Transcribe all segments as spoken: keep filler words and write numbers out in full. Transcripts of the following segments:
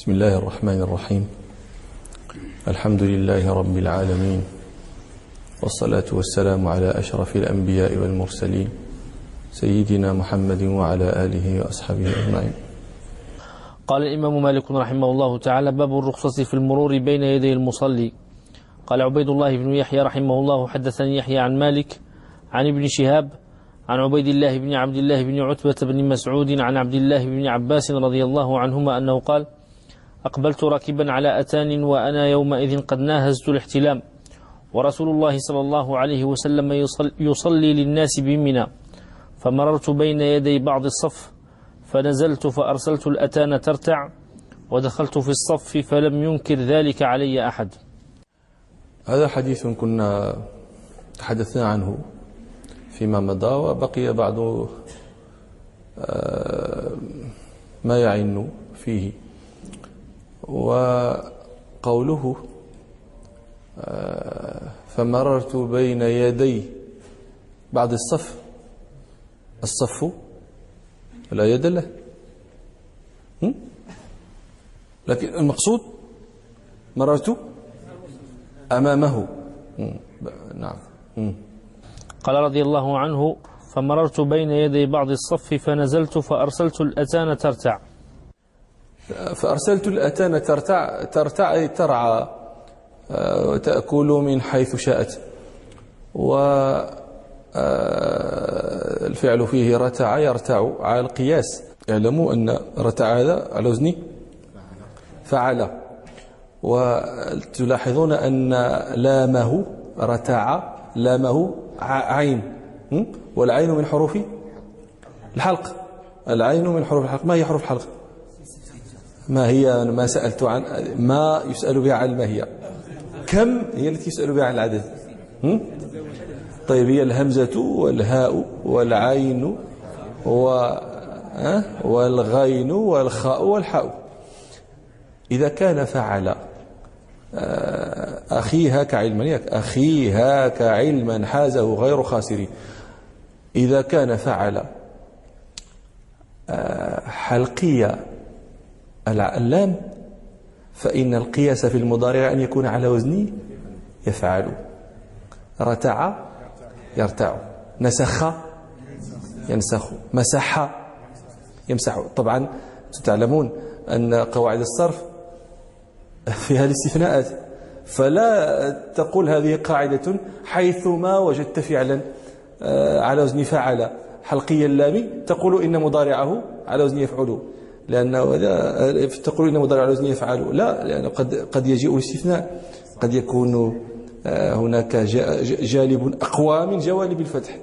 بسم الله الرحمن الرحيم. الحمد لله رب العالمين، والصلاة والسلام على أشرف الأنبياء والمرسلين سيدنا محمد وعلى آله وأصحابه أجمعين. قال الإمام مالك رحمه الله تعالى: باب الرخصة في المرور بين يدي المصلي. قال عبيد الله بن يحيى رحمه الله: حدثني يحيى عن مالك عن ابن شهاب عن عبيد الله بن عبد الله بن عتبة بن مسعود عن عبد الله بن عباس رضي الله عنهما أنه قال: أقبلت راكبا على أتان وأنا يومئذ قد ناهزت الاحتلام، ورسول الله صلى الله عليه وسلم يصلي, يصلي للناس بمنى، فمررت بين يدي بعض الصف فنزلت فأرسلت الأتان ترتع، ودخلت في الصف فلم ينكر ذلك علي أحد. هذا حديث كنا تحدثنا عنه فيما مضى، وبقي بعض ما يعين فيه، وقوله فمررت بين يدي بعض الصف، الصف لا يد له، لكن المقصود مررت أمامه. نعم. قال رضي الله عنه: فمررت بين يدي بعض الصف فنزلت فأرسلت الأتان ترتع. فأرسلت الأتان ترتع، ترتع أي ترعى وتأكل من حيث شاءت، والفعل فيه رتع يرتع على القياس. اعلموا أن رتع هذا على وزن فعل، وتلاحظون أن لامه رتع لامه عين، والعين من حروف الحلق. العين من حروف الحلق. ما هي حروف الحلق؟ ما هي؟ ما سألت عن ما يسأل بها عن ما هي. كم هي التي يسأل بها عن العدد؟ طيب، هي الهمزة والهاء والعين والغين والخاء والحاء. إذا كان فعل أخي هاك علما، أخي هاك علما حازه غير خاسر، إذا كان فعل حلقية اللام، فإن القياس في المضارع أن يكون على وزن يفعل. رتع يرتع، نسخ ينسخ، مسح يمسح. طبعا تعلمون أن قواعد الصرف فيها الاستثناءات، فلا تقول هذه قاعدة حيثما وجدت فعلا على وزن فعل حلقي اللام تقول إن مضارعه على وزن يفعل، لأنه تقول إن مضارع على وزن يفعل. لا، لأنه قد قد يجيء الاستثناء، قد يكون هناك جانب أقوى من جوانب الفتح،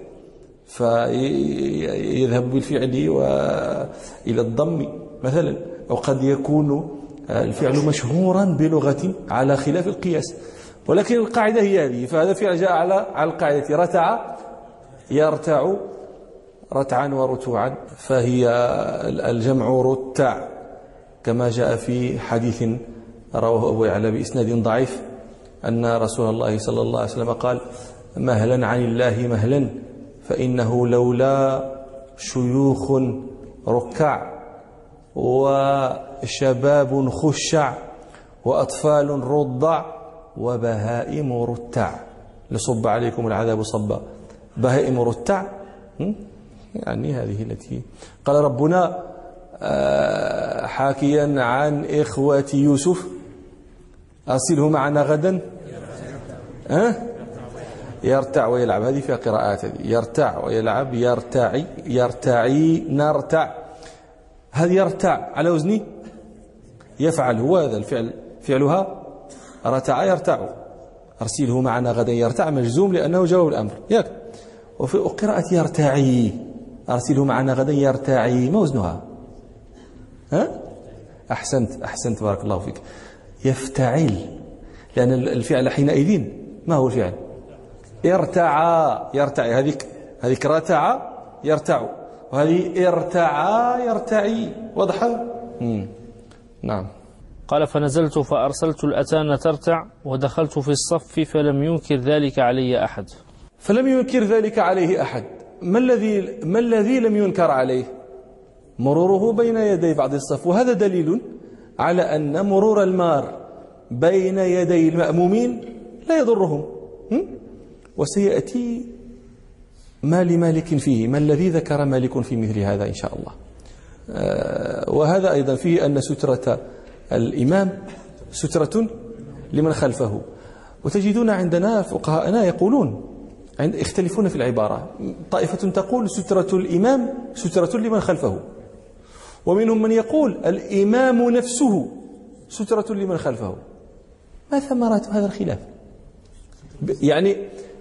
فيذهب بالفعل إلى الضم مثلا، أو قد يكون الفعل مشهورا بلغة على خلاف القياس، ولكن القاعدة هي هذه. فهذا فعل جاء على على القاعدة رتع يرتع رتعا ورتوعا، فهي الجمع رتع، كما جاء في حديث رواه أبو يعلى بإسناد ضعيف أن رسول الله صلى الله عليه وسلم قال: مهلا عن الله مهلا، فإنه لولا شيوخ ركع وشباب خشع وأطفال رضع وبهائم رتع لصب عليكم العذاب صبا. بهائم رتع يعني هذه التي قال ربنا حاكيا عن إخوة يوسف: أرسله معنا غدا أه؟ يرتع ويلعب. هذه فيها قراءات، هذه يرتع ويلعب، يرتعي يرتعي نرتع. هذه يرتع على وزن يفعل، هو هذا الفعل فعلها رتع يرتع. أرسله معنا غدا يرتع مجزوم لأنه جواب الأمر، ياك. وفي قراءة يرتعي، أرسله معنا غدا يرتعي، ما وزنها؟ ها؟ أحسنت أحسنت بارك الله فيك. يفتعل، لأن الفعل حينئذ ما هو الفعل؟ ارتعى يرتعي. هذيك هذيك رتع يرتع، وهذه ارتعى يرتعي. واضحة؟ نعم. قال: فنزلت فأرسلت الأتان ترتع، ودخلت في الصف فلم ينكر ذلك علي أحد. فلم ينكر ذلك عليه أحد. ما الذي ما الذي لم ينكر عليه؟ مروره بين يدي بعض الصف، وهذا دليل على أن مرور المار بين يدي المأمومين لا يضرهم. وسيأتي ما لمالك فيه، ما الذي ذكر مالك في مثل هذا إن شاء الله. وهذا أيضا فيه أن سترة الإمام سترة لمن خلفه. وتجدون عندنا فقهاءنا يقولون، يختلفون في العبارة، طائفة تقول سترة الإمام سترة لمن خلفه، ومنهم من يقول الإمام نفسه سترة لمن خلفه. ما ثمرة هذا الخلاف؟ يعني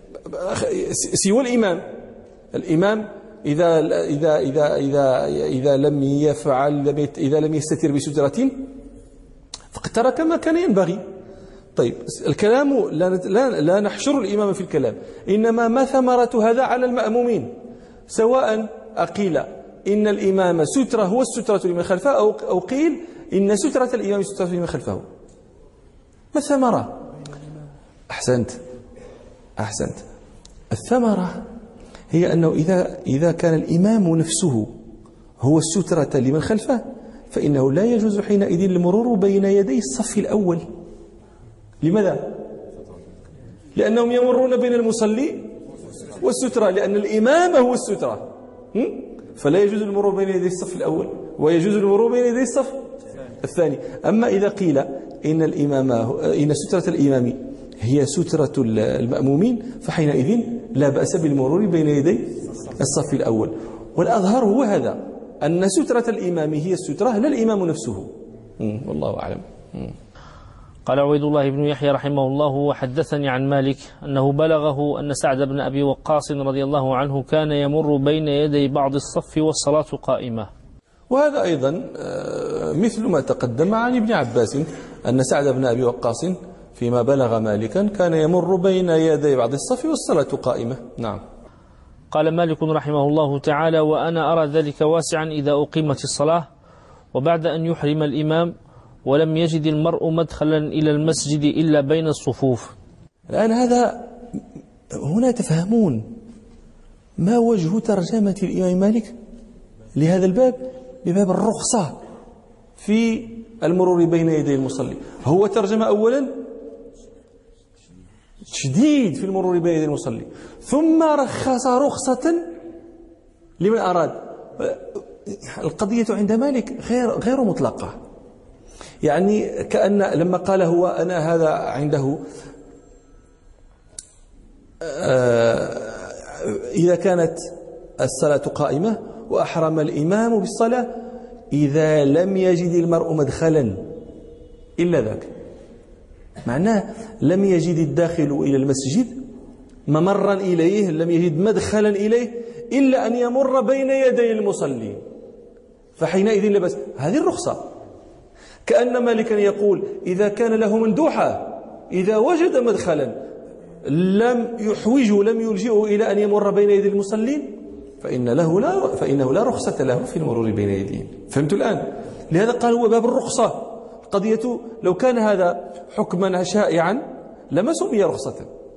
سوى الإمام، الإمام إذا إذا إذا إذا إذا لم يفعل إذا لم يستتر بسترة فقد ترك ما كان ينبغي. طيب الكلام لا لا لا نحشر الإمام في الكلام، إنما ما ثمرة هذا على المأمومين، سواء أقيل إن الإمام سترة هو السترة لمن خلفه، أو أو قيل إن سترة الإمام سترة لمن خلفه. ما الثمرة؟ أحسنت أحسنت الثمرة هي أنه إذا إذا كان الإمام نفسه هو السترة لمن خلفه، فإنه لا يجوز حينئذ المرور بين يدي الصف الأول. لماذا؟ لأنهم يمرون بين المصلي والسترة، لأن الإمام هو السترة، فلا يجوز المرور بين يدي الصف الأول، ويجوز المرور بين يدي الصف الثاني. أما إذا قيل إن الإمام إن سترة الإمام هي سترة المأمومين، فحينئذ لا بأس بالمرور بين يدي الصف الأول. والأظهر هو هذا، أن سترة الإمام هي السترة لا الإمام نفسه. والله أعلم. قال عبيد الله بن يحيى رحمه الله: وحدثني عن مالك أنه بلغه أن سعد بن أبي وقاص رضي الله عنه كان يمر بين يدي بعض الصف والصلاة قائمة. وهذا أيضا مثل ما تقدم عن ابن عباس، أن سعد بن أبي وقاص فيما بلغ مالكا كان يمر بين يدي بعض الصف والصلاة قائمة. نعم. قال مالك رحمه الله تعالى: وأنا أرى ذلك واسعا إذا أقيمت الصلاة وبعد أن يحرم الإمام ولم يجد المرء مدخلا إلى المسجد إلا بين الصفوف. الآن هذا هنا تفهمون ما وجه ترجمة الإمام مالك لهذا الباب بباب الرخصة في المرور بين يدي المصلي. هو ترجم أولا شديد في المرور بين يدي المصلي، ثم رخص رخصة لمن أراد. القضية عند مالك غير غير مطلقة، يعني كأن لما قال هو أنا هذا عنده إذا كانت الصلاة قائمة وأحرم الإمام بالصلاة إذا لم يجد المرء مدخلا إلا ذاك، معناه لم يجد الداخل إلى المسجد ممرا إليه، لم يجد مدخلا إليه إلا أن يمر بين يدي المصلين، فحينئذ لبس هذه الرخصة. كأن مالكا يقول إذا كان له مندوحة، إذا وجد مدخلا لم يحوجه لم يلجئه إلى أن يمر بين يدي المصلين فإن له لا فإنه لا رخصة له في المرور بين يديهم. فهمتوا الآن؟ لهذا قال هو باب الرخصة. قضية لو كان هذا حكما شائعا لما سمي رخصة،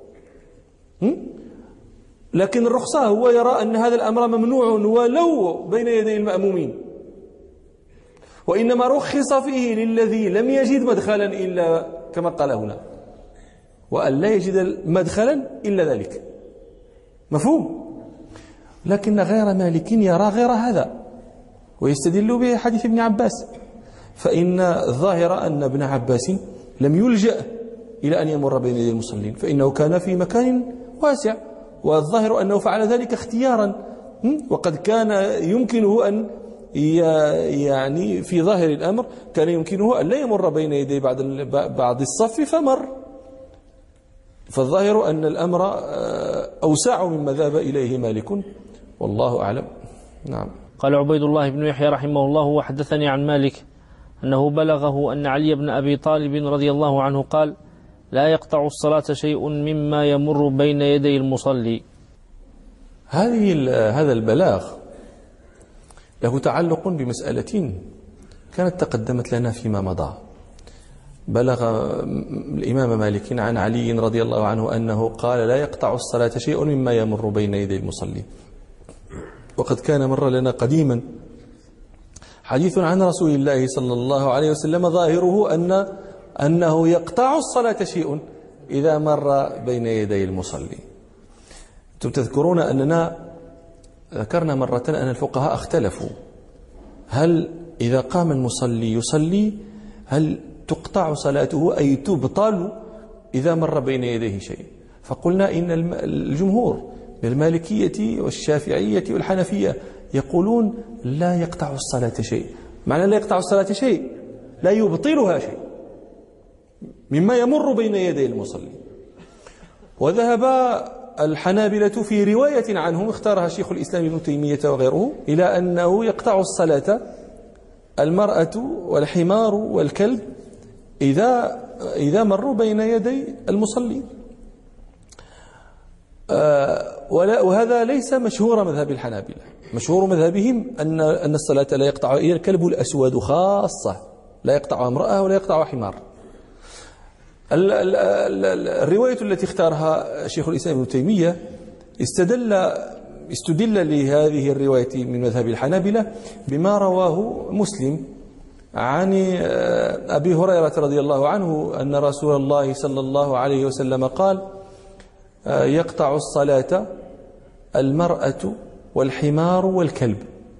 لكن الرخصة هو يرى أن هذا الأمر ممنوع ولو بين يدي المأمومين، وإنما رخص فيه للذي لم يجد مدخلا إلا كما قال هنا، وأن لا يجد مدخلا إلا ذلك. مفهوم؟ لكن غير مالك يرى غير هذا ويستدل بحديث ابن عباس، فإن الظاهر أن ابن عباس لم يلجأ إلى أن يمر بين يدي المصلين، فإنه كان في مكان واسع، والظاهر أنه فعل ذلك اختيارا، وقد كان يمكنه أن يعني في ظاهر الأمر كان يمكنه أن لا يمر بين يدي بعض بعض الصف فمر. فالظاهر أن الأمر أوسع مما ذهب إليه مالك، والله أعلم. نعم. قال عبيد الله بن يحيى رحمه الله: وحدثني عن مالك أنه بلغه أن علي بن أبي طالب رضي الله عنه قال: لا يقطع الصلاة شيء مما يمر بين يدي المصلي. هذه هذا البلاغ له تعلق بمسألة كانت تقدمت لنا فيما مضى. بلغ الإمام مالك عن علي رضي الله عنه أنه قال: لا يقطع الصلاة شيء مما يمر بين يدي المصلي. وقد كان مر لنا قديما حديث عن رسول الله صلى الله عليه وسلم ظاهره أن أنه يقطع الصلاة شيء إذا مر بين يدي المصلي. أنتم تذكرون أننا ذكرنا مرة أن الفقهاء اختلفوا هل إذا قام المصلي يصلي هل تقطع صلاته أي تبطل إذا مر بين يديه شيء؟ فقلنا إن الجمهور من المالكية والشافعية والحنفية يقولون لا يقطع الصلاة شيء. معنى لا يقطع الصلاة شيء لا يبطلها شيء مما يمر بين يدي المصلي. وذهب الحنابلة في رواية عنهم اختارها شيخ الإسلام ابن تيمية وغيره إلى أنه يقطع الصلاة المرأة والحمار والكلب إذا إذا مروا بين يدي المصلي. وهذا ليس مشهور مذهب الحنابلة. مشهور مذهبهم أن أن الصلاة لا يقطعها إلا الكلب الأسود خاصة، لا يقطعها امرأة ولا يقطعها حمار. الرواية التي اختارها شيخ الإسلام ابن تيمية استدل استدل لهذه الرواية من مذهب الحنابلة بما رواه مسلم عن أبي هريرة رضي الله عنه أن رسول الله صلى الله عليه وسلم قال: يقطع الصلاة المرأة والحمار والكلب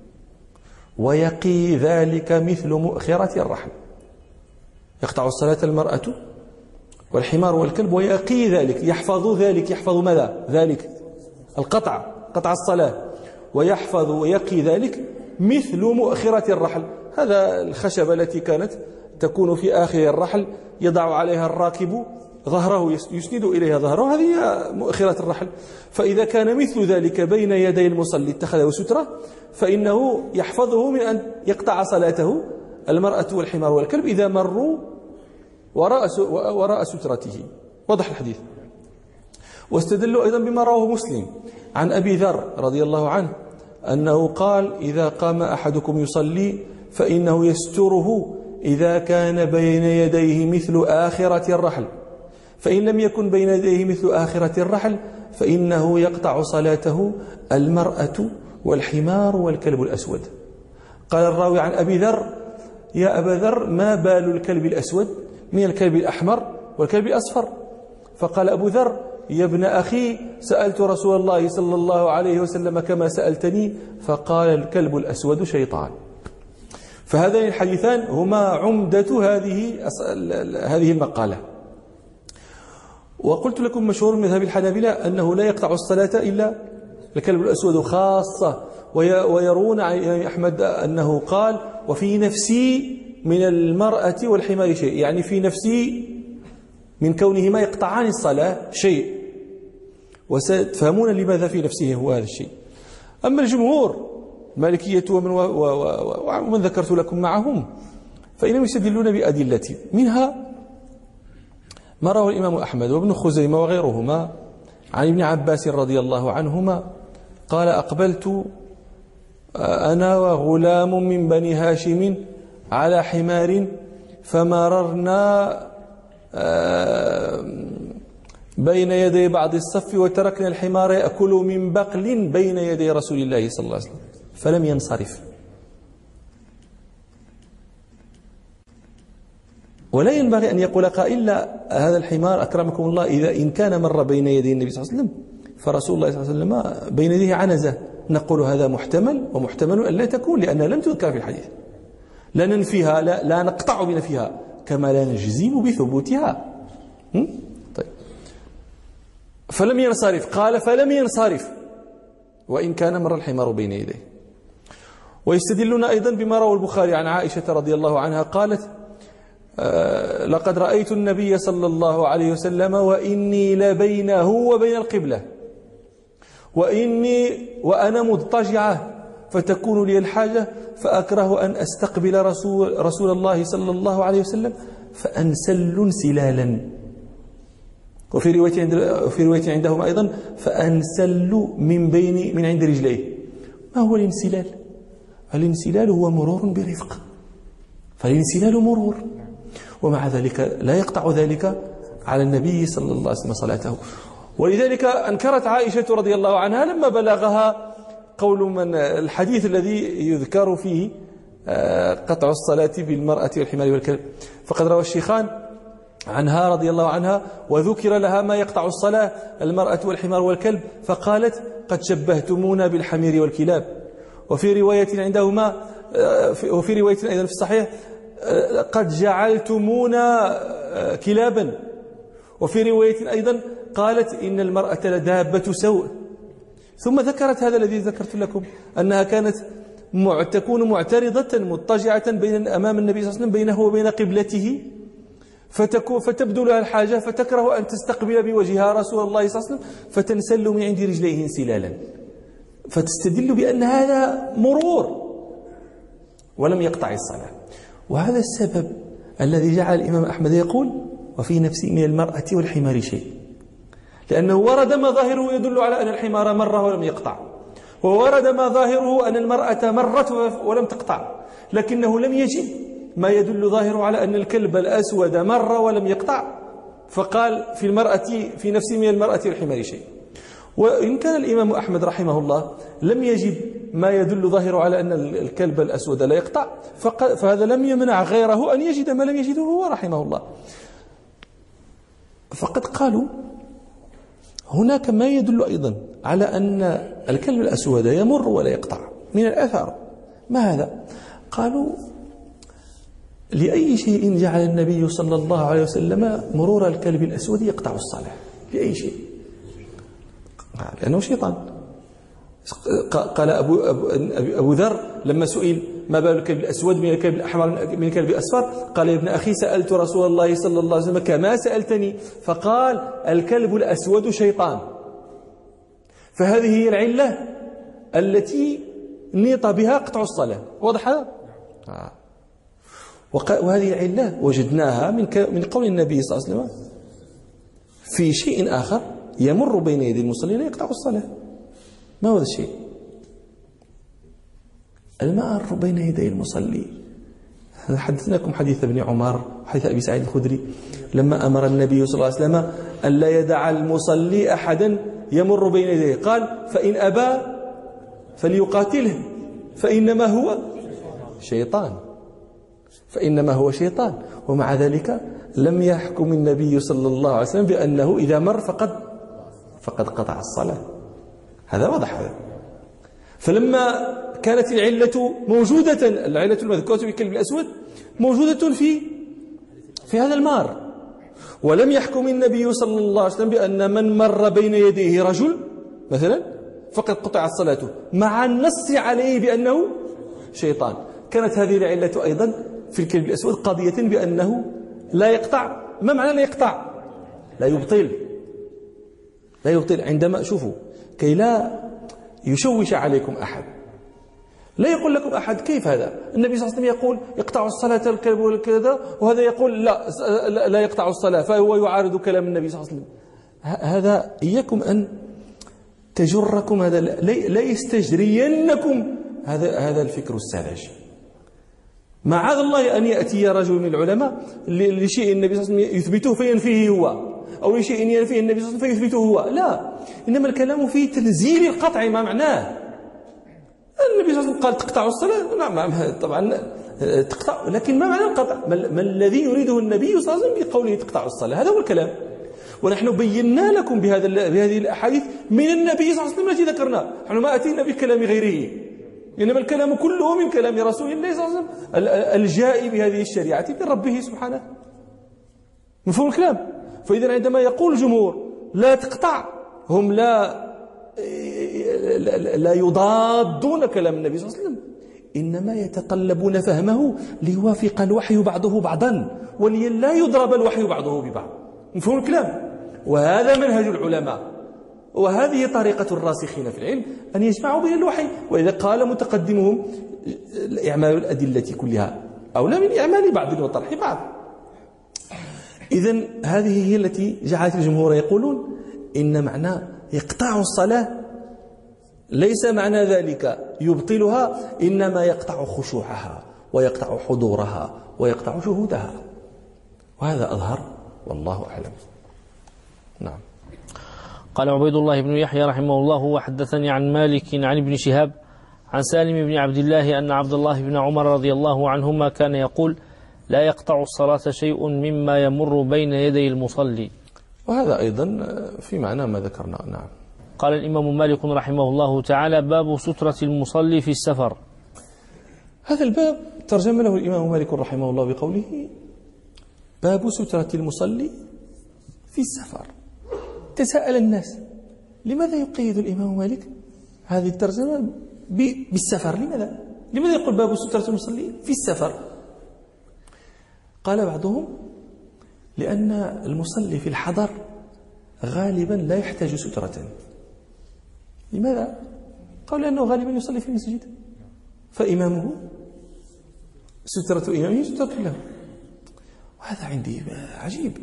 ويقي ذلك مثل مؤخرة الرحل. يقطع الصلاة المرأة والحمار والكلب ويقي ذلك، يحفظ ذلك، يحفظ ماذا؟ ذلك القطع، قطع الصلاة، ويحفظ ويقي ذلك مثل مؤخرة الرحل. هذا الخشبة التي كانت تكون في آخر الرحل يضع عليها الراكب ظهره، يسند إليها ظهره، هذه مؤخرة الرحل. فإذا كان مثل ذلك بين يدي المصلي اتخذه سترة فإنه يحفظه من أن يقطع صلاته المرأة والحمار والكلب إذا مروا وراء وراء سترته. واضح الحديث. واستدلوا أيضا بما رواه مسلم عن أبي ذر رضي الله عنه أنه قال: إذا قام أحدكم يصلي فإنه يستره إذا كان بين يديه مثل آخرة الرحل، فإن لم يكن بين يديه مثل آخرة الرحل فإنه يقطع صلاته المرأة والحمار والكلب الأسود. قال الراوي عن أبي ذر: يا أبا ذر، ما بال الكلب الأسود من الكلب الأحمر والكلب الأصفر؟ فقال أبو ذر: يا ابن أخي، سألت رسول الله صلى الله عليه وسلم كما سألتني فقال: الكلب الأسود شيطان. فهذين الحديثان هما عمدة هذه هذه المقالة. وقلت لكم مشهور من مذهب الحنابلة أنه لا يقطع الصلاة إلا الكلب الأسود خاصة، ويرون عن أحمد أنه قال: وفي نفسي من المرأة والحمار شيء، يعني في نفسي من كونهما يقطعان الصلاة شيء، وستفهمون لماذا في نفسه هو هذا الشيء. أما الجمهور المالكية ومن, و و و ومن ذكرت لكم معهم فإنهم يستدلون بأدلة، منها ما رواه الإمام أحمد وابن خزيمة وغيرهما عن ابن عباس رضي الله عنهما قال: أقبلت أنا وغلام من بني هاشم على حمار فمررنا بين يدي بعض الصف وتركنا الحمار يأكل من بقل بين يدي رسول الله صلى الله عليه وسلم فلم ينصرف. ولا ينبغي أن يقول قائل: هذا الحمار أكرمكم الله إذا إن كان مر بين يدي النبي صلى الله عليه وسلم فرسول الله صلى الله عليه وسلم بين يديه عنزة. نقول هذا محتمل، ومحتمل أن لا تكون لأنها لم تذكر في الحديث. لا ننفيها، لا, لا نقطع بنفيها كما لا نجزم بثبوتها. طيب. فلم ينصرف، قال: فلم ينصرف وإن كان مر الحمار بين يديه. ويستدلون أيضا بما روى البخاري عن عائشة رضي الله عنها قالت: آه لقد رأيت النبي صلى الله عليه وسلم وإني لبينه وبين القبلة وإني وأنا مضطجعة فتكون لي الحاجة فأكره أن أستقبل رسول, رسول الله صلى الله عليه وسلم فأنسل انسلالا. وفي رواية عند في رواية عندهم أيضا فأنسل من بين من عند رجليه. ما هو الانسلال؟ الانسلال هو مرور برفق، فالانسلال مرور، ومع ذلك لا يقطع ذلك على النبي صلى الله عليه وسلم صلاته. ولذلك أنكرت عائشة رضي الله عنها لما بلغها قول من الحديث الذي يذكر فيه قطع الصلاة بالمرأة والحمار والكلب. فقد روى الشيخان عنها رضي الله عنها وذكر لها ما يقطع الصلاة المرأة والحمار والكلب فقالت قد شبهتمونا بالحمير والكلاب. وفي رواية عندهما وفي رواية أيضا في الصحيح قد جعلتمونا كلابا. وفي رواية أيضا قالت إن المرأة لدابة سوء. ثم ذكرت هذا الذي ذكرت لكم أنها كانت تكون معترضة مضطجعة بين أمام النبي صلى الله عليه وسلم بينه وبين قبلته فتبدو لها الحاجة فتكره أن تستقبل بوجهها رسول الله صلى الله عليه وسلم فتنسل من عند رجليه انسلالا فتستدل بأن هذا مرور ولم يقطع الصلاة. وهذا السبب الذي جعل الإمام أحمد يقول وفي نفسي من المرأة والحمار شيء، لأنه ورد ما ظاهره يدل على أن الحمار مر ولم يقطع، وورد ما ظاهره أن المرأة مرت ولم تقطع، لكنه لم يجد ما يدل ظاهره على أن الكلب الأسود مر ولم يقطع، فقال في المرأة في نفسي من المرأة والحمار شيء. وإن كان الإمام أحمد رحمه الله لم يجد ما يدل ظاهره على أن الكلب الأسود لا يقطع، فهذا لم يمنع غيره أن يجد ما لم يجده هو رحمه الله. فقد قالوا هناك ما يدل أيضا على أن الكلب الأسود يمر ولا يقطع من الأثر. ما هذا؟ قالوا لأي شيء جعل النبي صلى الله عليه وسلم مرور الكلب الأسود يقطع الصلاة؟ لأي شيء؟ لأنه شيطان. قال أبو, أبو, أبو ذر لما سئل ما بال الكلب الأسود من الكلب الأحمر من الكلب الأصفر قال يا ابن أخي سألت رسول الله صلى الله عليه وسلم كما سألتني فقال الكلب الأسود شيطان. فهذه هي العلة التي نيط بها قطع الصلاة. واضح هذا؟ آه. وهذه العلة وجدناها من من قول النبي صلى الله عليه وسلم في شيء آخر يمر بين يدي المصلي لا يقطع الصلاة. ما هو هذا الشيء؟ المار بين يدي المصلي. حدثناكم حديث ابن عمر حديث أبي سعيد الخدري لما أمر النبي صلى الله عليه وسلم أن لا يدع المصلي أحدا يمر بين يديه، قال فإن أبى فليقاتله فإنما هو شيطان فإنما هو شيطان. ومع ذلك لم يحكم النبي صلى الله عليه وسلم بأنه إذا مر فقد فقد قطع الصلاة. هذا واضح هذا. فلما كانت العلة موجودة، العلة المذكورة في الكلب الأسود موجودة في في هذا المار، ولم يحكم النبي صلى الله عليه وسلم بأن من مر بين يديه رجل مثلا فقد قطع صلاته مع النص عليه بأنه شيطان. كانت هذه العلة أيضا في الكلب الأسود قضية بأنه لا يقطع. ما معنى لا يقطع؟ لا يبطل لا يبطل. عندما شوفوا كي لا يشوش عليكم أحد، لا يقول لكم أحد كيف هذا؟ النبي صلى الله عليه وسلم يقول يقطع الصلاة الكلب والكذا، وهذا يقول لا لا يقطع الصلاة، فهو يعارض كلام النبي صلى الله عليه وسلم. هذا إياكم أن تجركم هذا، لا يستجرينكم هذا هذا الفكر الساذج. معاذ الله أن يأتي رجل من العلماء لشيء النبي صلى الله عليه وسلم يثبته فينفيه هو، أو لشيء ينفيه النبي صلى الله عليه وسلم فيثبته هو. لا، إنما الكلام في تنزيل القطع. ما معناه؟ النبي صلى الله عليه وسلم قال تقطع الصلاة، نعم طبعا تقطع، لكن ما معنى القطع؟ ما الذي يريده النبي صلى الله عليه وسلم بقوله تقطع الصلاة؟ هذا هو الكلام. ونحن بينا لكم بهذا بهذه الأحاديث من النبي صلى الله عليه وسلم التي ذكرنا. نحن ما أتينا بكلام غيره، إنما الكلام كله من كلام رسول الله صلى الله عليه وسلم الجاء بهذه الشريعة من ربه سبحانه. مفهوم الكلام؟ فإذا عندما يقول الجمهور لا تقطع، هم لا لا يضادون كلام النبي صلى الله عليه وسلم، إنما يتقلبون فهمه ليوافق الوحي بعضه بعضا وللا يضرب الوحي بعضه ببعض. مفهوم الكلام؟ وهذا منهج العلماء، وهذه طريقة الراسخين في العلم أن يجمعوا بين الوحي. وإذا قال متقدمهم إعمال الأدلة كلها أولى من إعمال بعض وطرح بعض. إذن هذه هي التي جعلت الجمهور يقولون إن معنى يقطع الصلاة ليس معنى ذلك يبطلها، إنما يقطع خشوعها ويقطع حضورها ويقطع شهودها. وهذا أظهر والله أعلم. نعم. قال عبيد الله بن يحيى رحمه الله وحدثني عن مالك عن ابن شهاب عن سالم بن عبد الله أن عبد الله بن عمر رضي الله عنهما كان يقول لا يقطع الصلاة شيء مما يمر بين يدي المصلي. وهذا أيضا في معنى ما ذكرنا. نعم. قال الإمام مالك رحمه الله تعالى باب سترة المصلي في السفر. هذا الباب ترجم له الإمام مالك رحمه الله بقوله باب سترة المصلي في السفر. تساءل الناس لماذا يقيد الإمام مالك هذه الترجمة بالسفر؟ لماذا؟ لماذا يقول باب سترة المصلي في السفر؟ قال بعضهم لأن المصلي في الحضر غالبا لا يحتاج سترة. لماذا؟ قال لأنه غالبا يصلي في المسجد فإمامه سترة إمامه سترة له. وهذا عندي عجيب.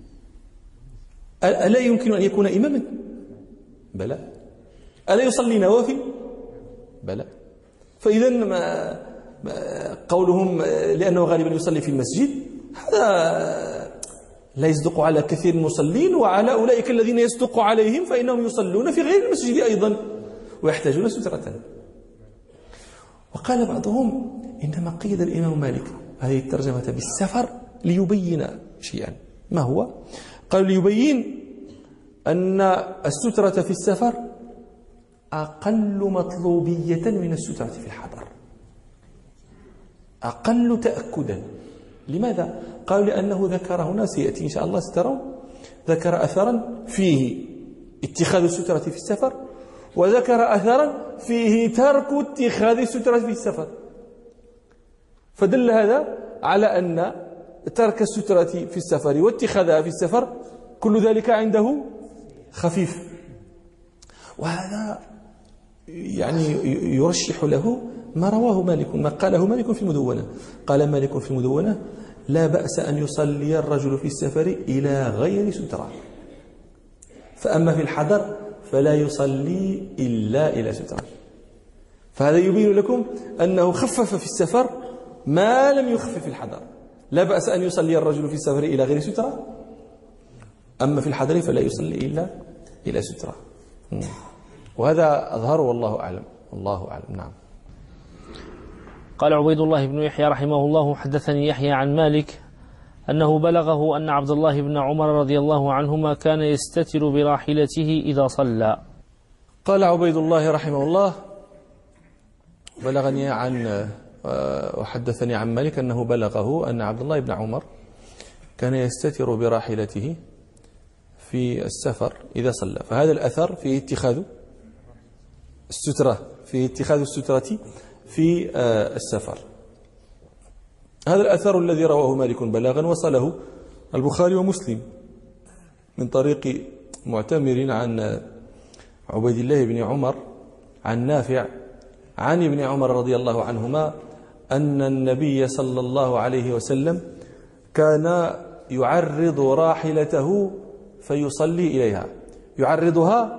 ألا يمكن أن يكون إماما؟ بلى. ألا يصلي نوافل؟ بلى. فإذا ما قولهم لأنه غالبا يصلي في المسجد هذا لا يصدق على كثير من المصلين، وعلى أولئك الذين يصدق عليهم فإنهم يصلون في غير المسجد أيضا ويحتاجون سترة. وقال بعضهم إنما قيد الإمام مالك هذه الترجمة بالسفر ليبين شيئا. ما هو؟ قال ليبين أن السترة في السفر أقل مطلوبية من السترة في الحضر، أقل تأكدا. لماذا؟ قالوا لأنه ذكر هنا سيأتي إن شاء الله سترون ذكر أثرا فيه اتخاذ السترة في السفر، وذكر أثرا فيه ترك اتخاذ السترة في السفر، فدل هذا على أن ترك السترة في السفر واتخاذها في السفر كل ذلك عنده خفيف. وهذا يعني يرشح له ما رواه مالك، ما قاله مالك في المدونة. قال مالك في المدونة لا بأس أن يصلي الرجل في السفر إلى غير سترة، فأما في الحضر فلا يصلي إلا إلى سترة. فهذا يبين لكم أنه خفف في السفر ما لم يخفف في الحضر. لا بأس أن يصلي الرجل في السفر إلى غير سترة، أما في الحضر فلا يصلي إلا إلى سترة. وهذا أظهر والله أعلم. الله أعلم. نعم. قال عبيد الله بن يحيى رحمه الله حدثني يحيى عن مالك أنه بلغه أن عبد الله بن عمر رضي الله عنهما كان يستتر براحلته إذا صلى. قال عبيد الله رحمه الله بلغني عن وحدثني عن مالك أنه بلغه أن عبد الله بن عمر كان يستتر براحلته في السفر إذا صلى. فهذا الأثر فيه اتخاذ السترة، فيه اتخاذ السترة في السفر. هذا الأثر الذي رواه مالك بلاغا وصله البخاري ومسلم من طريق معتمر عن عبيد الله بن عمر عن نافع عن ابن عمر رضي الله عنهما أن النبي صلى الله عليه وسلم كان يعرض راحلته فيصلي إليها. يعرضها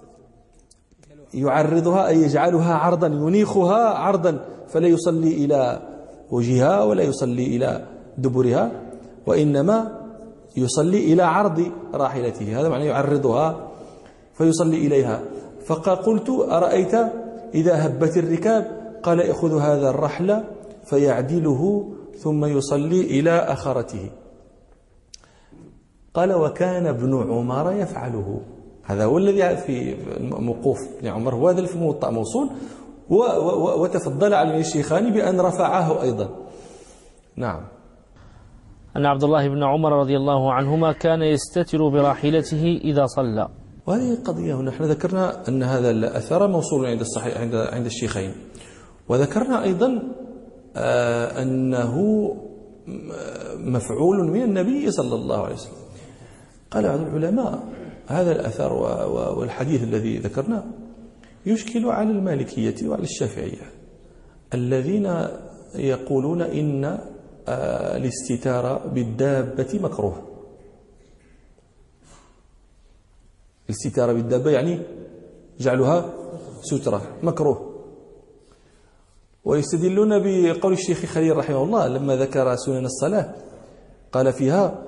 يعرضها أي يجعلها عرضا، ينيخها عرضا، فلا يصلي إلى وجهها ولا يصلي إلى دبرها، وإنما يصلي إلى عرض راحلته. هذا معنى يعرضها فيصلي إليها. فقلت أرأيت إذا هبت الركاب؟ قال يأخذ هذا الرحل فيعدله ثم يصلي إلى أخرته. قال وكان ابن عمر يفعله. هذا هو الذي في موقوف ابن عمر، هو هذا في الموطأ موصول، وتفضل على الشيخان بأن رفعه أيضا. نعم. أن عبد الله بن عمر رضي الله عنهما كان يستتر براحلته إذا صلى. وهذه القضية هنا نحن ذكرنا أن هذا الأثر موصول عند الصحيح عند عند الشيخين، وذكرنا أيضا أنه مفعول من النبي صلى الله عليه وسلم. قال بعض العلماء هذا الأثر والحديث الذي ذكرناه يشكل على المالكية وعلى الشافعية الذين يقولون إن الاستتارة بالدابة مكروه. الاستتارة بالدابة يعني جعلها سترة مكروه. ويستدلون بقول الشيخ خليل رحمه الله لما ذكر سنن الصلاة قال فيها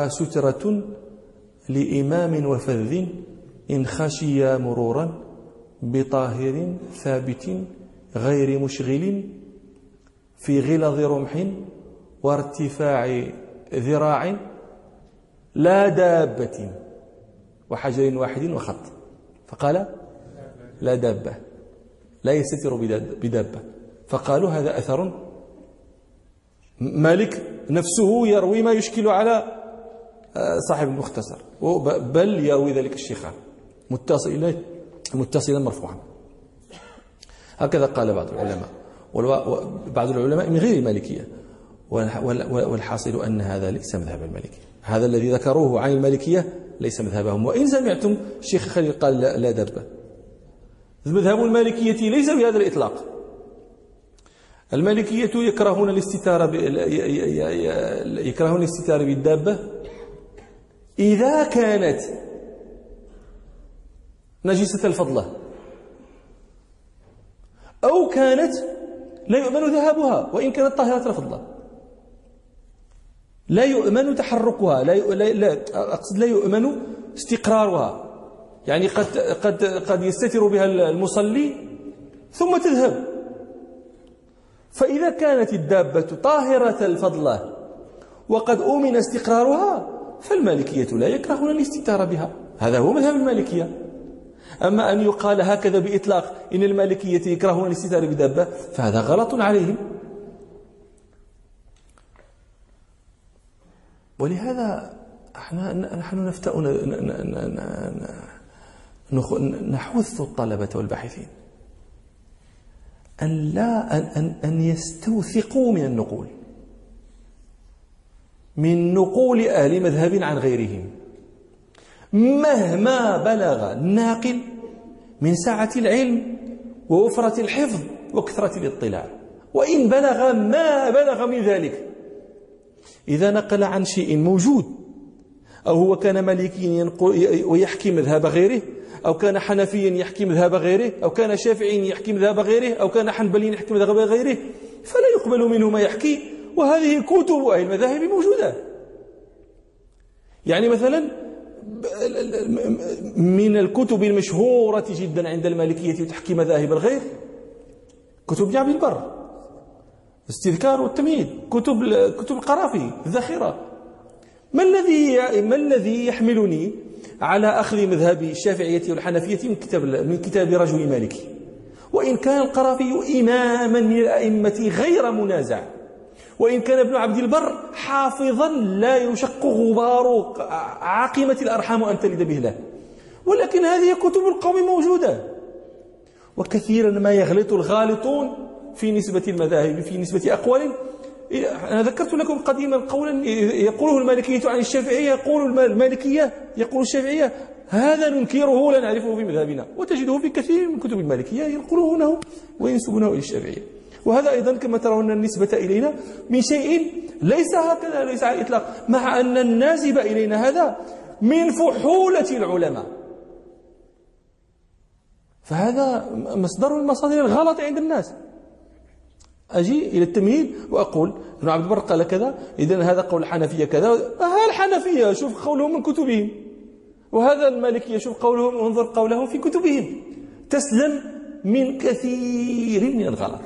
وسترة لإمام وفذ إن خشي مرورا بطاهر ثابت غير مشغل في غلظ رمح وارتفاع ذراع لا دابة وحجر واحد وخط. فقال لا دابة، لا يستتر بدابة. فقالوا هذا أثر مالك نفسه يروي ما يشكل على صاحب المختصر، بل يروي ذلك الشيخان متصلا متصلا مرفوعا. هكذا قال بعض العلماء، بعض العلماء من غير المالكية، والحاصل أن هذا ليس مذهب المالكية. هذا الذي ذكروه عن المالكية ليس مذهبهم. وإن سمعتم الشيخ خليل قال لا, لا دابة، مذهب المالكية ليس بهذا الإطلاق. المالكية يكرهون الاستتارة ب... يكرهون الاستتارة بالدابة إذا كانت نجسة الفضلة أو كانت لا يؤمن ذهابها وإن كانت طاهرة الفضلة، لا يؤمن تحركها، لا, ي... لا... لا أقصد لا يؤمن استقرارها. يعني قد قد قد يستتر بها المصلي ثم تذهب. فإذا كانت الدابة طاهرة الفضلة وقد أؤمن استقرارها فالمالكية لا يكرهون الاستتارة بها. هذا هو مذهب المالكية. أما أن يقال هكذا بإطلاق إن المالكية يكرهون الاستتارة بدابة فهذا غلط عليهم. ولهذا نحن نفتأ نحث الطلبة والباحثين أن لا أن أن يستوثقوا من النقول من نقول أهل مذهب عن غيرهم، مهما بلغ الناقل من سعة العلم ووفرة الحفظ وكثرة الاطلاع، وإن بلغ ما بلغ من ذلك. إذا نقل عن شيء موجود أو هو كان مالكيا ويحكي مذهب غيره، أو كان حنفيا يحكي مذهب غيره، أو كان شافعيا يحكي مذهب غيره، أو كان حنبليا يحكي مذهب غيره، فلا يقبل منه ما يحكي. وهذه كتب أهل المذاهب موجودة. يعني مثلا من الكتب المشهورة جدا عند المالكية تحكي مذاهب الغير كتب ابن عبد البر، الاستذكار والتمهيد، كتب كتب القرافي، الذخيرة. ما الذي ما الذي يحملني على أخذ مذهب الشافعية والحنفية من كتاب من كتاب رجل مالكي؟ وإن كان القرافي إماما من الأئمة غير منازع، وإن كان ابن عبد البر حافظا لا يشق غبار عاقمة الأرحام أن تلد به له، ولكن هذه كتب القوم موجودة. وكثيرا ما يغلط الغالطون في نسبة المذاهب، في نسبة أقوال. أنا ذكرت لكم قديما قولا يقوله المالكية عن الشافعية، يقول المالكية يقول الشافعية هذا ننكره لا نعرفه في مذهبنا، وتجده في كثير من كتب المالكية ينقلونه وينسبونه إلى الشافعية. وهذا أيضا كما ترون النسبة إلينا من شيء ليس هكذا، ليس على الإطلاق، مع أن الناسب إلينا هذا من فحولة العلماء. فهذا مصدر من مصادر الغلط عند الناس. أجي إلى التمهيد وأقول ابن عبد البر قال كذا، إذن هذا قول الحنفية كذا. ها الحنفية شوف قولهم من كتبهم، وهذا المالكية شوف قولهم وانظر قولهم في كتبهم، تسلم من كثير من الغلط.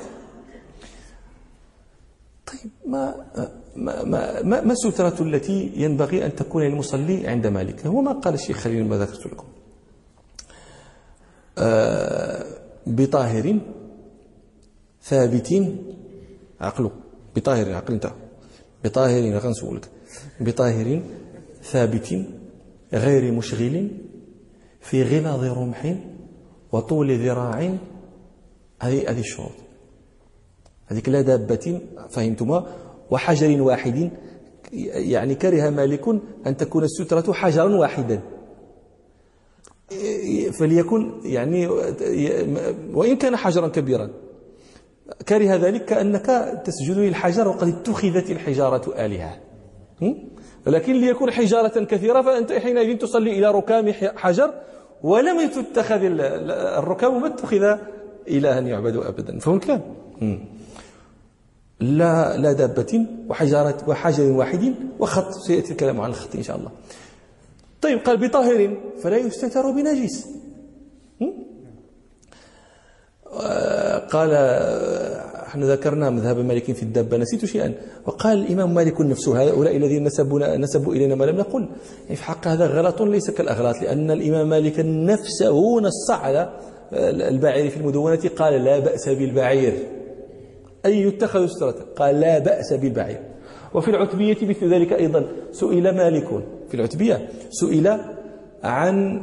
طيب ما ما ما, ما, ما السترة التي ينبغي أن تكون للمصلي عند مالك؟ هو ما قال الشيخ خليل ما ذكرت لكم. آه بطاهر ثابت عقله، بطاهر عقل انت بطاهر غنسولك بطاهر ثابت غير مشغل في غلظ رمح وطول ذراع. هذه هذه الشروط. هذيك لا دابة فهمتما، وحجر واحد. يعني كره مالك أن تكون السترة حجرا واحدا، فليكن يعني وإن كان حجرا كبيرا كره ذلك، كأنك تسجد للحجر وقد اتخذت الحجارة آلهة. ولكن ليكون حجارة كثيرة فأنت حينئذ تصلي إلى ركام حجر، ولم تتخذ الركام وما اتخذ إلها يعبد أبدا. فهم الكلام؟ لا لا دابة وحجرة وحجر واحد وخط، سيأتي الكلام عن الخط إن شاء الله. طيب قال بطاهر فلا يستتر بنجس. قال احنا ذكرنا مذهب مالك في الدابة، نسيت شيئا، وقال الإمام مالك نفسه هؤلاء الذين نسبوا نسبوا إلينا ما لم نقل، يعني في حق هذا غلط ليس كالأغلاط، لأن الإمام مالك نفسه نص على البعير في المدونة، قال لا بأس بالبعير أي يتخذ سترة، قال لا بأس بالبعير. وفي العتبية مثل ذلك أيضا، سئل مالك في العتبية سئل عن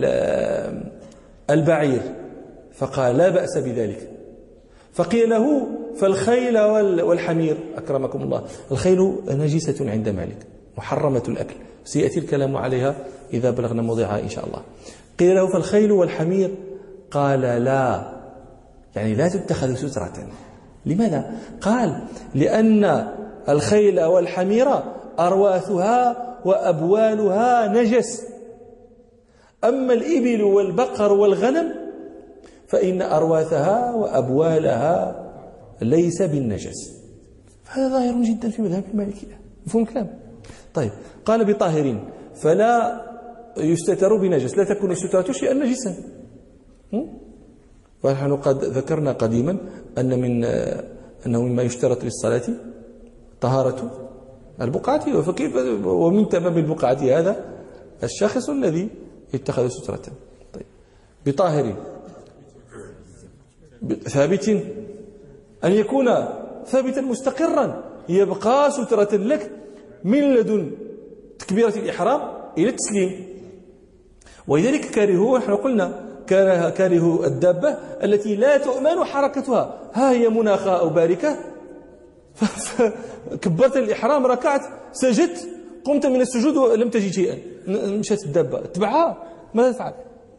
البعير فقال لا بأس بذلك، فقيل له فالخيل والحمير أكرمكم الله، الخيل نجسة عند مالك محرمة الأكل، سيأتي الكلام عليها إذا بلغنا موضعها إن شاء الله. قيل له فالخيل والحمير، قال لا، يعني لا تتخذ سترة. لماذا؟ قال لأن الخيل والحمير أرواثها وأبوالها نجس، أما الإبل والبقر والغنم فإن أرواثها وأبوالها ليس بالنجس. هذا ظاهر جدا في مذهب المالكية، مفهوم الكلام؟ طيب، قال بطاهرين فلا يستتر بنجس، لا تكون السترة شيئا نجسا. ونحن قد ذكرنا قديما أن من أنه مما يشترط للصلاة طهارة البقعة، فكيف ومن تمام البقعة هذا الشخص الذي يتخذ سترة. طيب، بطاهر ثابت، أن يكون ثابتا مستقرا، يبقى سترة لك من لدن تكبيرة الإحرام إلى التسليم. ولذلك كارهوا، نحن قلنا كاره الدابة التي لا تؤمن حركتها، ها هي مناخة أو باركة، كبرت الإحرام، ركعت، سجدت، قمت من السجود ولم تجد شيئا، مشت الدابة اتبعها، ماذا تفعل؟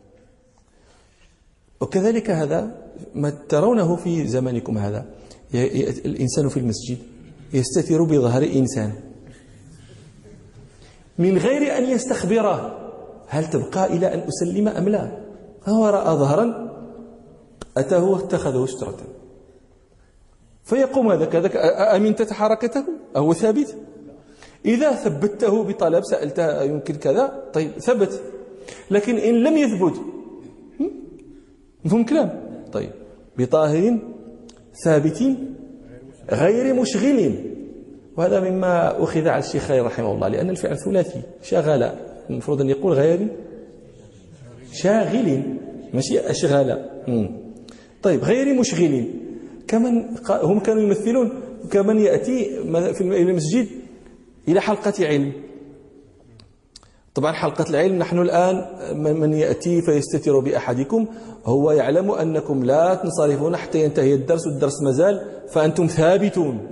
وكذلك هذا ما ترونه في زمانكم هذا، الإنسان في المسجد يستتر بظهر إنسان من غير أن يستخبره، هل تبقى إلى أن أسلم أم لا؟ هو رأى ظهرا أتاه واتخذه سترة، فيقوم هذا كذا، أمنت حركته أهو ثابت؟ إذا ثبته بطلب، سألته يمكن كذا، طيب ثبت، لكن إن لم يثبت، مفهوم كلام؟ طيب، بطاهر ثابت غير مشغل، وهذا مما أخذ على الشيخ رحمه الله، لأن الفعل ثلاثي، شغل، المفروض أن يقول غير شاغل، ماشي أشغال. طيب، غير مشغل، كمن هم كانوا يمثلون كمن يأتي في المسجد إلى حلقة علم. طبعا حلقة العلم، نحن الآن من يأتي فيستتر بأحدكم هو يعلم أنكم لا تنصرفون حتى ينتهي الدرس، والدرس مازال، فأنتم ثابتون،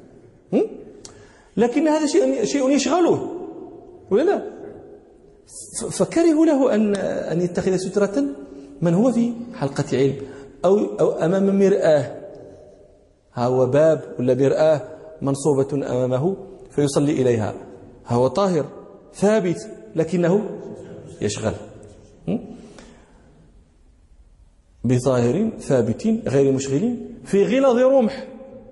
لكن هذا شيء شيء يشغله، ولا لا؟ فكره له أن أن يتخذ سترة من هو في حلقة علم أو أو أمام مرآة، ها هو باب ولا مرآة منصوبة أمامه فيصلي إليها، هو طاهر ثابت لكنه يشغل. بطاهر ثابت غير مشغل في غلظ رمح،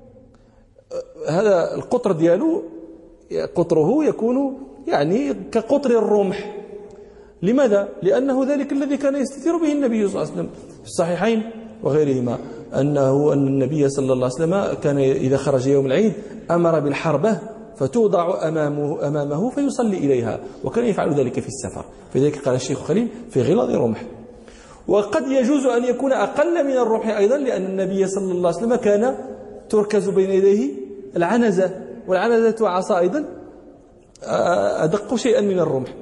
هذا القطر دياله قطره يكون يعني كقطر الرمح. لماذا؟ لأنه ذلك الذي كان يستتر به النبي صلى الله عليه وسلم في الصحيحين وغيرهما، أنه أن النبي صلى الله عليه وسلم كان إذا خرج يوم العيد أمر بالحربة فتوضع أمامه, أمامه فيصلي إليها، وكان يفعل ذلك في السفر، فذلك قال الشيخ خليل في غلظ رمح. وقد يجوز أن يكون أقل من الرمح أيضا، لأن النبي صلى الله عليه وسلم كان تركز بين يديه العنزة، والعنزة عصا أيضا أدق شيئا من الرمح.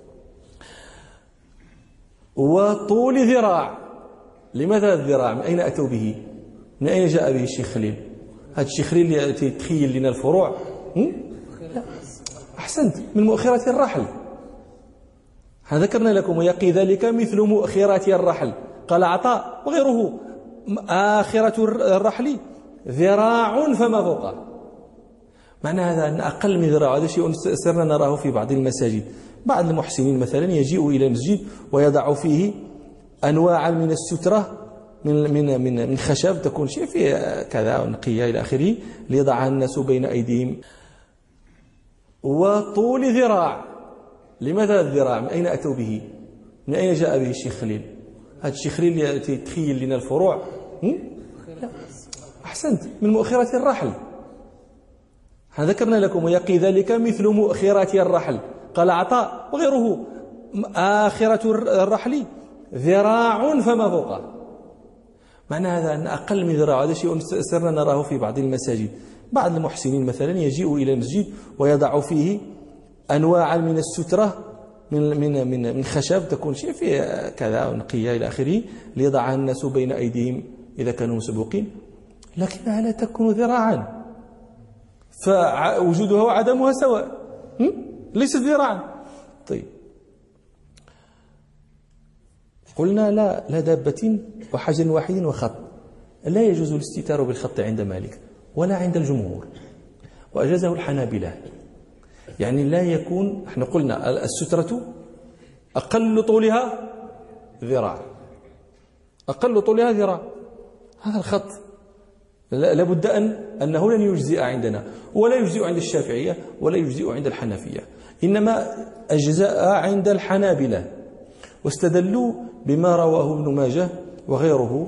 وطول ذراع، لماذا الذراع؟ من أين أتوا به؟ من أين جاء به الشيخ خليل؟ هذا الشيخ خليل يتخيل لنا الفروع. أحسنت، من مؤخرات الرحل، ذكرنا لكم، ويقي ذلك مثل مؤخرات الرحل، قال عطاء وغيره، آخرة الرحل ذراع فما فوقه. معنى هذا أن أقل من ذراع، هذا شيء سرنا نراه في بعض المساجد، بعض المحسنين مثلا يجيء إلى المسجد ويضع فيه أنواع من السترة من من من من خشب، تكون شيء فيه كذا ونقية إلى آخره، ليضعها الناس بين أيديهم. وطول ذراع، لماذا الذراع؟ من أين أتوا به؟ من أين جاء به الشيخ خليل؟ هذا الشيخ خليل يتخيل لنا الفروع. لا. أحسنت، من مؤخرات الرحل. ذكرنا لكم ويقي ذلك مثل مؤخرات الرحل. قال عطاء وغيره آخرة الرحل ذراع فما فوقه. معنى هذا أن أقل من ذراع، هذا شيء سرنا نراه في بعض المساجد. بعض المحسنين مثلا يجيء إلى المسجد ويضع فيه أنواعا من السترة من من من من خشب، تكون شيء فيه كذا ونقية إلى آخره، ليضعها الناس بين أيديهم إذا كانوا مسبوقين، لكنها لا تكون ذراعا، فوجودها وعدمها سواء، ليست ذراعا. طيب قلنا لا لا دابة وحجر واحد وخط. لا يجوز الاستتار بالخط عند مالك ولا عند الجمهور، وأجازه الحنابلة. يعني لا يكون، احنا قلنا السترة أقل طولها ذراع، أقل طولها ذراع. هذا الخط لابد أن أنه لن يجزئ عندنا، ولا يجزئ عند الشافعية، ولا يجزئ عند الحنفية، إنما أجزاء عند الحنابلة، واستدلوا بما رواه ابن ماجه وغيره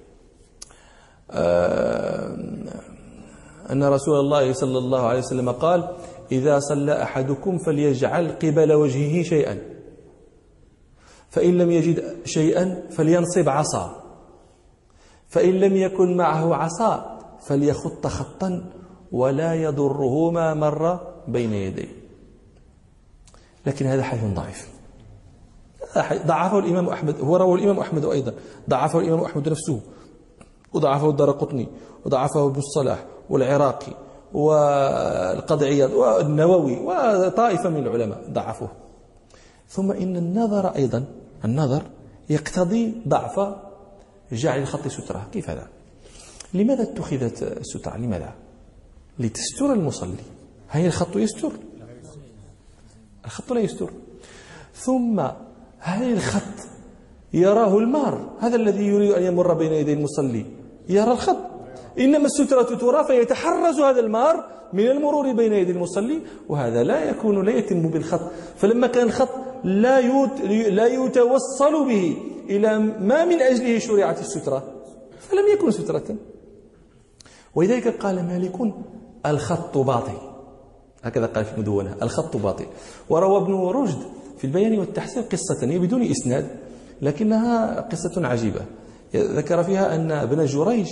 أن رسول الله صلى الله عليه وسلم قال: إذا صلى أحدكم فليجعل قبل وجهه شيئا، فإن لم يجد شيئا فلينصب عصا، فإن لم يكن معه عصا فليخط خطا ولا يضره ما مر بين يديه. لكن هذا حديث ضعيف، ضعفه الإمام أحمد، هو رواه الإمام أحمد أيضا، ضعفه الإمام أحمد نفسه، وضعفه الدارقطني، وضعفه ابن الصلاح والعراقي والقضعيات والنووي وطائفة من العلماء ضعفوه. ثم إن النظر أيضا، النظر يقتضي ضعف جعل الخط سترة. كيف هذا؟ لماذا اتخذت السترة؟ لماذا؟ لتستر المصلي. هل الخط يستر؟ الخط لا يستر. ثم هل الخط يراه المار؟ هذا الذي يريد أن يمر بين يدي المصلي يرى الخط، إنما السترة ترى فيتحرز هذا المار من المرور بين يدي المصلي، وهذا لا يكون لا يتم بالخط. فلما كان الخط لا يت لا يتوصل به إلى ما من أجله شرعت السترة، فلم يكن سترة. ولذلك قال مالك: الخط باطل، هكذا قال في المدونة: الخط باطل. وروى ابن رشد في البيان والتحسين قصة بدون إسناد، لكنها قصة عجيبة، ذكر فيها أن ابن جريج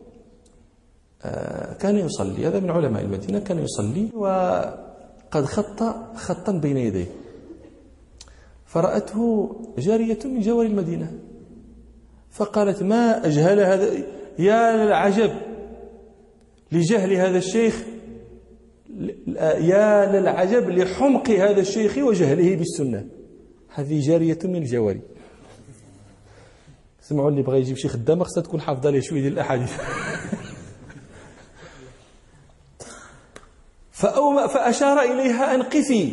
كان يصلي، هذا من علماء المدينة، كان يصلي وقد خط خطا بين يديه، فرأته جارية من جوار المدينة، فقالت: ما أجهل هذا، يا للعجب لجهل هذا الشيخ، يا للعجب لحمق هذا الشيخ وجهله بالسنة. هذه جارية من الجواري. سمعوا اللي بغى يجيب شي خدامة خصها تكون حافظة له شوية ديال الأحاديث. فأشار إليها أن قفي،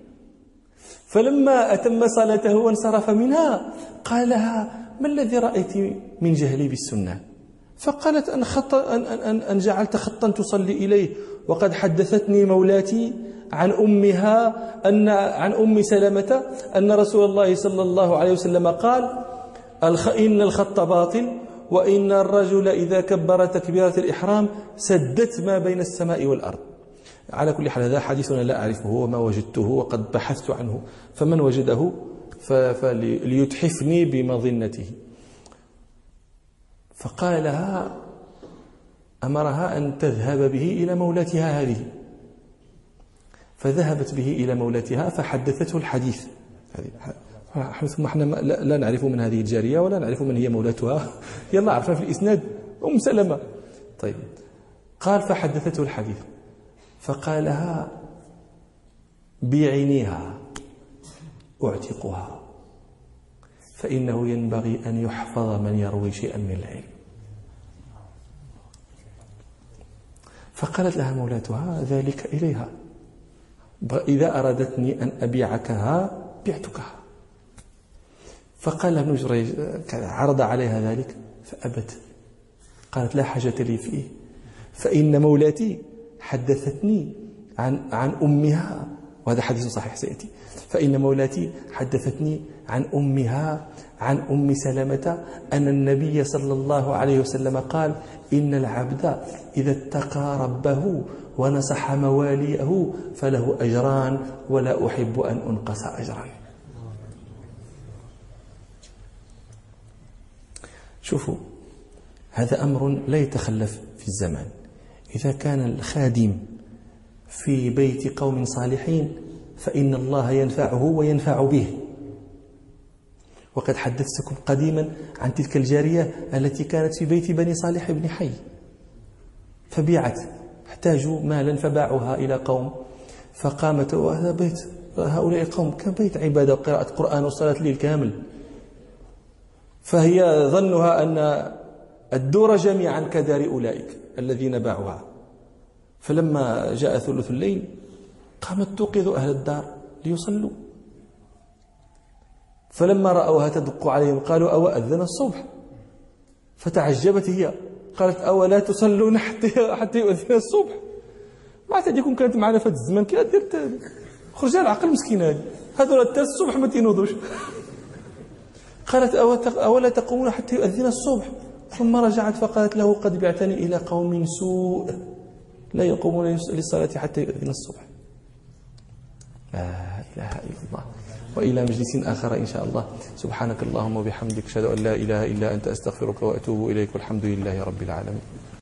فلما أتم صلاته وانصرف منها قال لها: ما الذي رأيت من جهلي بالسنة؟ فقالت: أن, خط أن, أن, أن جعلت خطا تصلي إليه، وقد حدثتني مولاتي عن أمها أن عن أم سلمة أن رسول الله صلى الله عليه وسلم قال: إن الخط باطل، وإن الرجل إذا كبر تكبيرة الإحرام سدت ما بين السماء والأرض. على كل حال هذا حديثنا لا أعرفه وما وجدته، وقد بحثت عنه، فمن وجده فليتحفني بمظنته. فقال لها، أمرها أن تذهب به إلى مولاتها هذه، فذهبت به إلى مولاتها فحدثته الحديث. ثم احنا لا نعرف من هذه الجارية ولا نعرف من هي مولاتها، يلا عرفنا في الإسناد أم سلمة. طيب، قال: فحدثته الحديث، فقال لها: بيعينيها أعتقها، فإنه ينبغي أن يحفظ من يروي شيئا من العلم. فقالت لها مولاتها ذلك إليها: إذا أرادتني أن أبيعكها بعتكها. فقال ابن جريج عرض عليها ذلك فأبت، قالت: لا حاجة لي فيه، فإن مولاتي حدثتني عن عن أمها وهذا حديث صحيح سيأتي. فإن مولاتي حدثتني عن أمها عن أم سلمة أن النبي صلى الله عليه وسلم قال إن العبد إذا اتقى ربه ونصح مواليه فله أجران ولا أحب أن أنقص أجرا. شوفوا، هذا أمر لا يتخلف في الزمان. إذا كان الخادم في بيت قوم صالحين فإن الله ينفعه وينفع به. وقد حدثتكم قديما عن تلك الجارية التي كانت في بيت بني صالح بن حي، فبيعت، احتاجوا مالا فباعوها إلى قوم، فقامت وهذا بيت هؤلاء القوم كان بيت عبادة وقراءة قرآن وصلاة الليل كامل، فهي ظنها أن الدور جميعا كدار أولئك الذين باعوها. فلما جاء ثلث الليل قامت توقظ أهل الدار ليصلوا، فلما رأوها تدق عليهم قالوا أو أذن الصبح، فتعجبت هي قالت أولا تصلون حتى حتى يؤذن الصبح؟ ما تديكم كانت معنا في هذا الزمان كي دير خرج العقل مسكين هذه هذول حتى الصبح ما تينوضوش. قالت أولا تقومون حتى يؤذن الصبح؟ ثم رجعت فقالت له قد بعتني إلى قوم سوء لا يقومون للصلاة حتى يؤذن الصبح. لا إله إلا الله. وإلى مجلس آخر إن شاء الله. سبحانك اللهم وبحمدك أشهد أن لا إله إلا أنت أستغفرك وأتوب إليك والحمد لله رب العالمين.